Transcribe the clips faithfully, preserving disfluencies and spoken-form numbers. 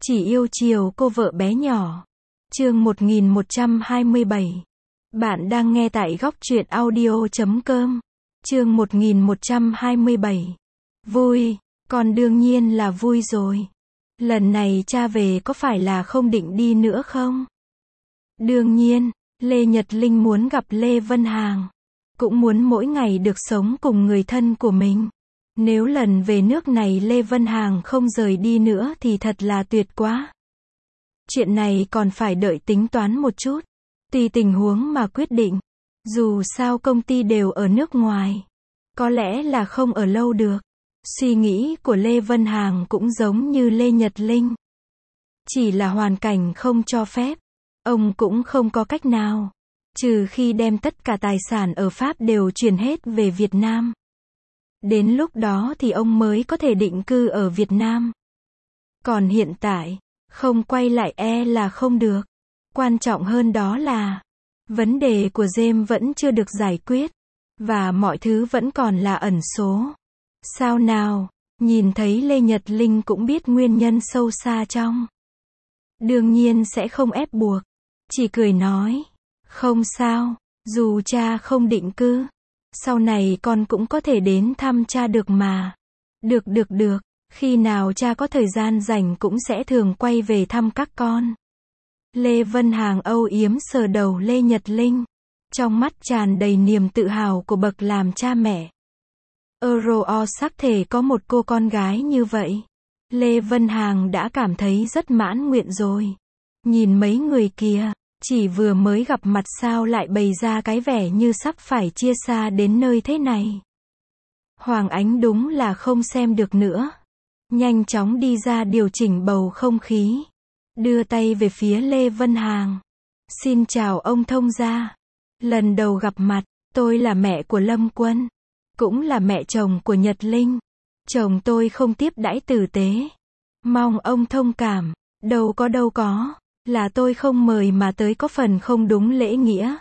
Chỉ yêu chiều cô vợ bé nhỏ. Chương một nghìn một trăm hai mươi bảy. Bạn đang nghe tại góc truyện audio chấm com. Chương một nghìn một trăm hai mươi bảy. Vui, con đương nhiên là vui rồi. Lần này cha về có phải là không định đi nữa không? Đương nhiên, Lê Nhật Linh muốn gặp Lê Vân Hàng. Cũng muốn mỗi ngày được sống cùng người thân của mình. Nếu lần về nước này Lê Vân Hàng không rời đi nữa thì thật là tuyệt quá. Chuyện này còn phải đợi tính toán một chút. Tùy tình huống mà quyết định. Dù sao công ty đều ở nước ngoài. Có lẽ là không ở lâu được. Suy nghĩ của Lê Vân Hàng cũng giống như Lê Nhật Linh. Chỉ là hoàn cảnh không cho phép. Ông cũng không có cách nào. Trừ khi đem tất cả tài sản ở Pháp đều chuyển hết về Việt Nam. Đến lúc đó thì ông mới có thể định cư ở Việt Nam. Còn hiện tại, không quay lại e là không được. Quan trọng hơn đó là, vấn đề của James vẫn chưa được giải quyết. Và mọi thứ vẫn còn là ẩn số. Sao nào, nhìn thấy Lê Nhật Linh cũng biết nguyên nhân sâu xa trong. Đương nhiên sẽ không ép buộc. Chỉ cười nói, không sao, dù cha không định cư. Sau này con cũng có thể đến thăm cha được mà. Được được được, khi nào cha có thời gian rảnh cũng sẽ thường quay về thăm các con. Lê Vân Hàng âu yếm sờ đầu Lê Nhật Linh. Trong mắt tràn đầy niềm tự hào của bậc làm cha mẹ. Euro sắc thể có một cô con gái như vậy. Lê Vân Hàng đã cảm thấy rất mãn nguyện rồi. Nhìn mấy người kia, chỉ vừa mới gặp mặt sao lại bày ra cái vẻ như sắp phải chia xa đến nơi thế này. Hoàng Ánh đúng là không xem được nữa. Nhanh chóng đi ra điều chỉnh bầu không khí. Đưa tay về phía Lê Vân Hàng. Xin chào ông thông gia. Lần đầu gặp mặt, tôi là mẹ của Lâm Quân. Cũng là mẹ chồng của Nhật Linh. Chồng tôi không tiếp đãi tử tế. Mong ông thông cảm. Đâu có đâu có. Là tôi không mời mà tới có phần không đúng lễ nghĩa.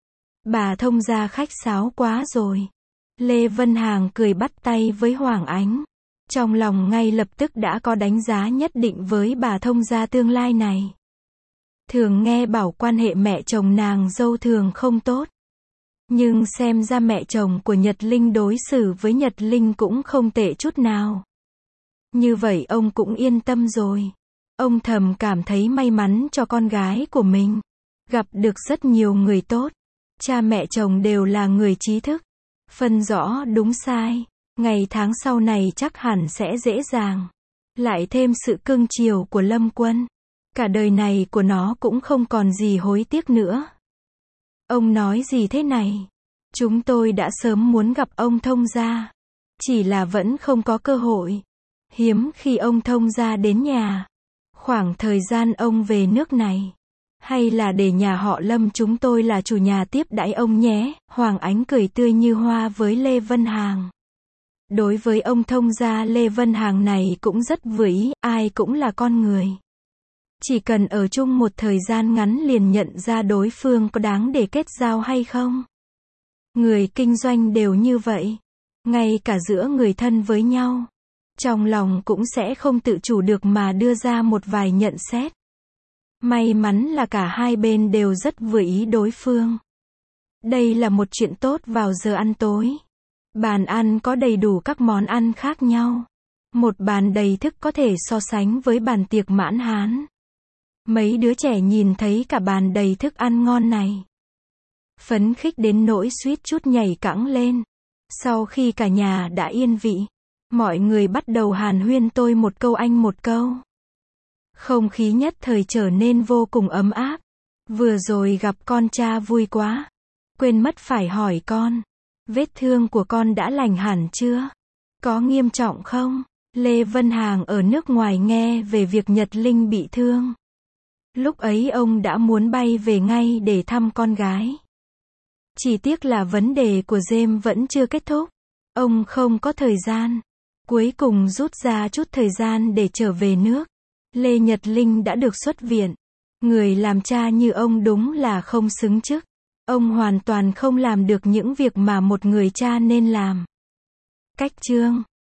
Bà thông gia khách sáo quá rồi. Lê Vân Hàng cười bắt tay với Hoàng Ánh. Trong lòng ngay lập tức đã có đánh giá nhất định với bà thông gia tương lai này. Thường nghe bảo quan hệ mẹ chồng nàng dâu thường không tốt. Nhưng xem ra mẹ chồng của Nhật Linh đối xử với Nhật Linh cũng không tệ chút nào. Như vậy ông cũng yên tâm rồi. Ông thầm cảm thấy may mắn cho con gái của mình. Gặp được rất nhiều người tốt. Cha mẹ chồng đều là người trí thức. Phân rõ đúng sai. Ngày tháng sau này chắc hẳn sẽ dễ dàng. Lại thêm sự cưng chiều của Lâm Quân. Cả đời này của nó cũng không còn gì hối tiếc nữa. Ông nói gì thế này? Chúng tôi đã sớm muốn gặp ông thông gia. Chỉ là vẫn không có cơ hội. Hiếm khi ông thông gia đến nhà. Khoảng thời gian ông về nước này. Hay là để nhà họ Lâm chúng tôi là chủ nhà tiếp đãi ông nhé. Hoàng Ánh cười tươi như hoa với Lê Vân Hàng. Đối với ông thông gia Lê Vân Hàng này cũng rất vừa ý, ai cũng là con người. Chỉ cần ở chung một thời gian ngắn liền nhận ra đối phương có đáng để kết giao hay không. Người kinh doanh đều như vậy. Ngay cả giữa người thân với nhau. Trong lòng cũng sẽ không tự chủ được mà đưa ra một vài nhận xét. May mắn là cả hai bên đều rất vừa ý đối phương. Đây là một chuyện tốt vào giờ ăn tối. Bàn ăn có đầy đủ các món ăn khác nhau. Một bàn đầy thức có thể so sánh với bàn tiệc mãn hán. Mấy đứa trẻ nhìn thấy cả bàn đầy thức ăn ngon này. Phấn khích đến nỗi suýt chút nhảy cẫng lên. Sau khi cả nhà đã yên vị. Mọi người bắt đầu hàn huyên tôi một câu anh một câu. Không khí nhất thời trở nên vô cùng ấm áp. Vừa rồi gặp con cha vui quá. Quên mất phải hỏi con. Vết thương của con đã lành hẳn chưa? Có nghiêm trọng không? Lê Vân Hàng ở nước ngoài nghe về việc Nhật Linh bị thương. Lúc ấy ông đã muốn bay về ngay để thăm con gái. Chỉ tiếc là vấn đề của James vẫn chưa kết thúc. Ông không có thời gian. Cuối cùng rút ra chút thời gian để trở về nước. Lê Nhật Linh đã được xuất viện. Người làm cha như ông đúng là không xứng chức. Ông hoàn toàn không làm được những việc mà một người cha nên làm. Cách chương